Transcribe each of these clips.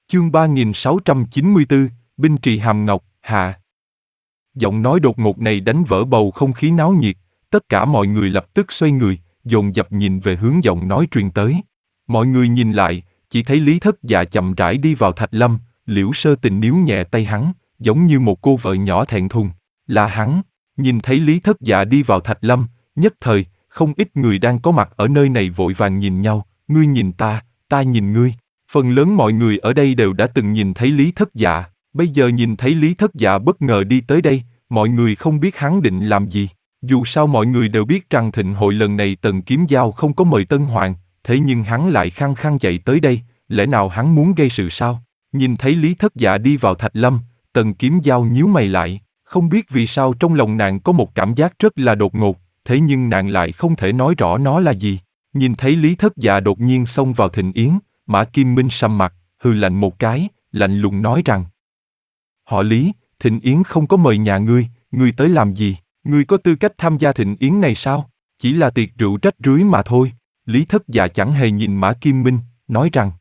Chương 3694, Binh Trì Hàm Ngọc, hạ. Giọng nói đột ngột này đánh vỡ bầu không khí náo nhiệt, tất cả mọi người lập tức xoay người, dồn dập nhìn về hướng giọng nói truyền tới. Mọi người nhìn lại, chỉ thấy Lý Thất Dạ chậm rãi đi vào Thạch Lâm, Liễu Sơ Tình níu nhẹ tay hắn, giống như một cô vợ nhỏ thẹn thùng. Là hắn. Nhìn thấy Lý Thất Dạ đi vào Thạch Lâm, nhất thời, không ít người đang có mặt ở nơi này vội vàng nhìn nhau, ngươi nhìn ta nhìn ngươi. Phần lớn mọi người ở đây đều đã từng nhìn thấy Lý Thất Dạ, bây giờ nhìn thấy Lý Thất Dạ bất ngờ đi tới đây, mọi người không biết hắn định làm gì. Dù sao mọi người đều biết rằng thịnh hội lần này Tần Kiếm Giao không có mời Tân Hoàng, thế nhưng hắn lại khăng khăng chạy tới đây, lẽ nào hắn muốn gây sự sao? Nhìn thấy Lý Thất Dạ đi vào Thạch Lâm, Tần Kiếm Giao nhíu mày lại, không biết vì sao trong lòng nàng có một cảm giác rất là đột ngột, thế nhưng nàng lại không thể nói rõ nó là gì. Nhìn thấy Lý Thất Dạ đột nhiên xông vào thịnh yến, Mã Kim Minh sầm mặt, hừ lạnh một cái, lạnh lùng nói rằng: Họ Lý, thịnh yến không có mời nhà ngươi tới làm gì? Ngươi có tư cách tham gia thịnh yến này sao? Chỉ là tiệc rượu rách rưới mà thôi. Lý Thất Dạ chẳng hề nhìn Mã Kim Minh, nói rằng: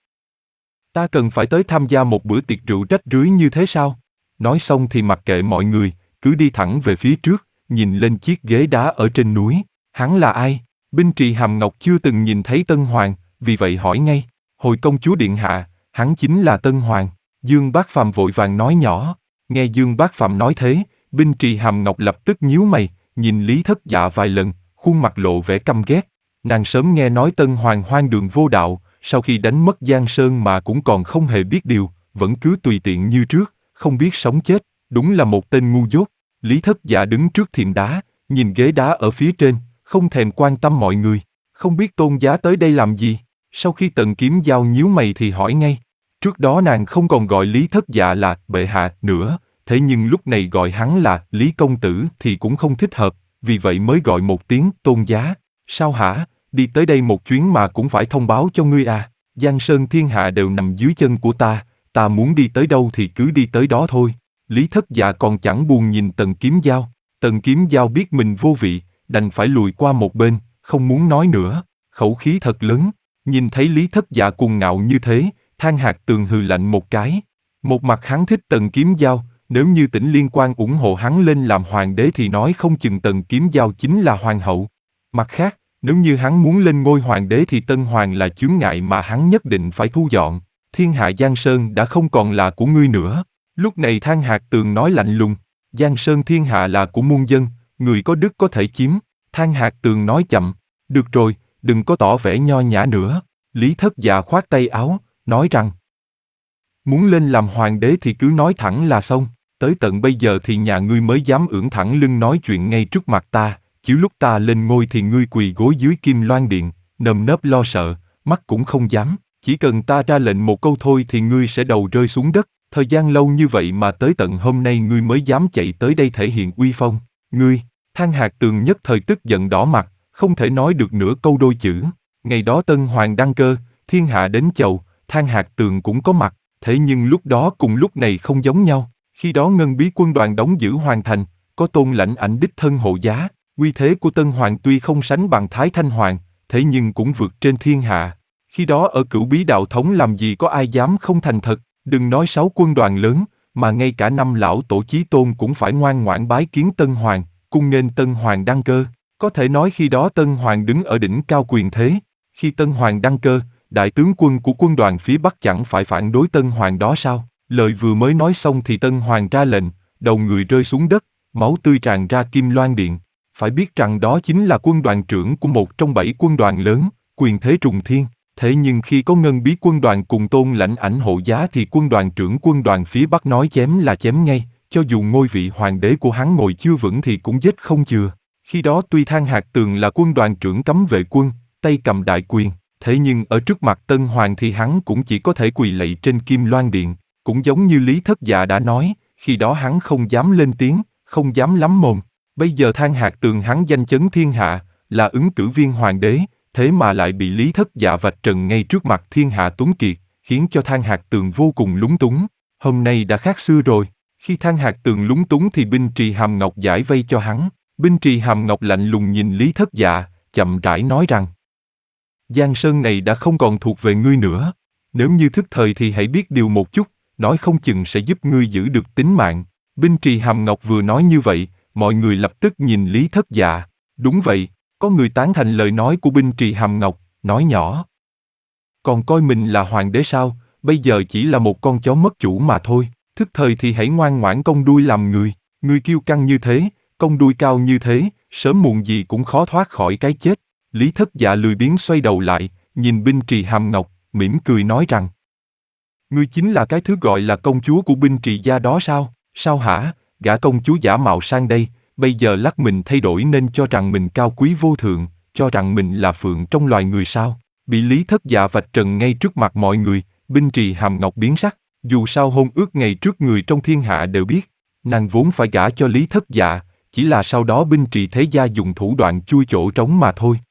Ta cần phải tới tham gia một bữa tiệc rượu rách rưới như thế sao? Nói xong thì mặc kệ mọi người, cứ đi thẳng về phía trước, nhìn lên chiếc ghế đá ở trên núi. Hắn là ai? Binh Trì Hàm Ngọc chưa từng nhìn thấy Tân Hoàng, vì vậy hỏi ngay: Hồi công chúa điện hạ, hắn chính là Tân Hoàng. Dương Bác Phàm vội vàng nói nhỏ. Nghe Dương Bác Phàm nói thế, Binh Trì Hàm Ngọc lập tức nhíu mày, nhìn Lý Thất Dạ vài lần, khuôn mặt lộ vẻ căm ghét. Nàng sớm nghe nói Tân Hoàng hoang đường vô đạo, sau khi đánh mất Giang Sơn mà cũng còn không hề biết điều, vẫn cứ tùy tiện như trước, không biết sống chết, đúng là một tên ngu dốt. Lý Thất Dạ đứng trước thềm đá, nhìn ghế đá ở phía trên, không thèm quan tâm mọi người, không biết Tôn giá tới đây làm gì. Sau khi Tần Kiếm Giao nhíu mày thì hỏi ngay. Trước đó nàng không còn gọi Lý Thất Dạ là bệ hạ nữa, thế nhưng lúc này gọi hắn là Lý công tử thì cũng không thích hợp, vì vậy mới gọi một tiếng Tôn giá. Sao hả? Đi tới đây một chuyến mà cũng phải thông báo cho ngươi à? Giang Sơn thiên hạ đều nằm dưới chân của ta muốn đi tới đâu thì cứ đi tới đó thôi. Lý Thất Dạ còn chẳng buồn nhìn Tần Kiếm Giao. Tần Kiếm Giao biết mình vô vị, đành phải lùi qua một bên, không muốn nói nữa. Khẩu khí thật lớn. Nhìn thấy Lý Thất Dạ cuồng ngạo như thế, Thang Hạc Tường hừ lạnh một cái. Một mặt hắn thích Tần Kiếm Giao, nếu như Tỉnh Liên Quan ủng hộ hắn lên làm hoàng đế thì nói không chừng Tần Kiếm Giao chính là hoàng hậu. Mặt khác, nếu như hắn muốn lên ngôi hoàng đế thì Tân Hoàng là chướng ngại mà hắn nhất định phải thu dọn. Thiên hạ Giang Sơn đã không còn là của ngươi nữa. Lúc này Thang Hạc Tường nói lạnh lùng: Giang Sơn thiên hạ là của muôn dân, người có đức có thể chiếm. Thang Hạc Tường nói chậm: Được rồi, đừng có tỏ vẻ nho nhã nữa. Lý Thất Dạ khoát tay áo, nói rằng: Muốn lên làm hoàng đế thì cứ nói thẳng là xong. Tới tận bây giờ thì nhà ngươi mới dám ưỡn thẳng lưng nói chuyện ngay trước mặt ta, chứ lúc ta lên ngôi thì ngươi quỳ gối dưới Kim Loan Điện, nơm nớp lo sợ, mắt cũng không dám. Chỉ cần ta ra lệnh một câu thôi thì ngươi sẽ đầu rơi xuống đất. Thời gian lâu như vậy mà tới tận hôm nay ngươi mới dám chạy tới đây thể hiện uy phong. Ngươi! Thang Hạc Tường nhất thời tức giận đỏ mặt, không thể nói được nửa câu đôi chữ. Ngày đó Tân Hoàng đăng cơ, thiên hạ đến chầu, Thang Hạc Tường cũng có mặt, thế nhưng lúc đó cùng lúc này không giống nhau. Khi đó Ngân Bí quân đoàn đóng giữ hoàn thành, có Tôn Lãnh Ảnh đích thân hộ giá, uy thế của Tân Hoàng tuy không sánh bằng Thái Thanh Hoàng, thế nhưng cũng vượt trên thiên hạ. Khi đó ở Cửu Bí đạo thống làm gì có ai dám không thành thật, đừng nói 6 quân đoàn lớn, mà ngay cả 5 lão tổ chí tôn cũng phải ngoan ngoãn bái kiến Tân Hoàng, cung nghênh Tân Hoàng đăng cơ. Có thể nói khi đó Tân Hoàng đứng ở đỉnh cao quyền thế. Khi Tân Hoàng đăng cơ, đại tướng quân của quân đoàn phía Bắc chẳng phải phản đối Tân Hoàng đó sao? Lời vừa mới nói xong thì Tân Hoàng ra lệnh, đầu người rơi xuống đất, máu tươi tràn ra Kim Loan Điện. Phải biết rằng đó chính là quân đoàn trưởng của một trong 7 quân đoàn lớn, quyền thế trùng thiên. Thế nhưng khi có Ngân Bí quân đoàn cùng Tôn Lãnh Ảnh hộ giá thì quân đoàn trưởng quân đoàn phía Bắc nói chém là chém ngay, cho dù ngôi vị hoàng đế của hắn ngồi chưa vững thì cũng giết không chừa. Khi đó tuy Thang Hạc Tường là quân đoàn trưởng cấm vệ quân, tay cầm đại quyền, thế nhưng ở trước mặt Tân Hoàng thì hắn cũng chỉ có thể quỳ lạy trên Kim Loan Điện. Cũng giống như Lý Thất Dạ đã nói, khi đó hắn không dám lên tiếng, không dám lắm mồm. Bây giờ Thang Hạc Tường hắn danh chấn thiên hạ, là ứng cử viên hoàng đế, thế mà lại bị Lý Thất Dạ vạch trần ngay trước mặt thiên hạ tuấn kiệt, khiến cho Thang Hạc Tường vô cùng lúng túng. Hôm nay đã khác xưa rồi. Khi Thang Hạc Tường lúng túng thì Binh Trì Hàm Ngọc giải vây cho hắn. Binh Trì Hàm Ngọc lạnh lùng nhìn Lý Thất Dạ, chậm rãi nói rằng: Giang Sơn này đã không còn thuộc về ngươi nữa. Nếu như thức thời thì hãy biết điều một chút, nói không chừng sẽ giúp ngươi giữ được tính mạng. Binh Trì Hàm Ngọc vừa nói như vậy, mọi người lập tức nhìn Lý Thất Dạ. Đúng vậy, có người tán thành lời nói của Binh Trì Hàm Ngọc, nói nhỏ. Còn coi mình là hoàng đế sao, bây giờ chỉ là một con chó mất chủ mà thôi, thức thời thì hãy ngoan ngoãn cong đuôi làm người. Ngươi kiêu căng như thế, cong đuôi cao như thế, sớm muộn gì cũng khó thoát khỏi cái chết. Lý Thất Dạ lười biếng xoay đầu lại, nhìn Binh Trì Hàm Ngọc, mỉm cười nói rằng: Ngươi chính là cái thứ gọi là công chúa của Binh Trì gia đó sao? Sao hả? Gả công chúa giả mạo sang đây, bây giờ lắc mình thay đổi nên cho rằng mình cao quý vô thượng, cho rằng mình là phượng trong loài người sao? Bị Lý Thất Dạ vạch trần ngay trước mặt mọi người, Binh Trì Hàm Ngọc biến sắc. Dù sao hôn ước ngày trước người trong thiên hạ đều biết, nàng vốn phải gả cho Lý Thất Dạ, chỉ là sau đó Binh Trì thế gia dùng thủ đoạn chui chỗ trống mà thôi.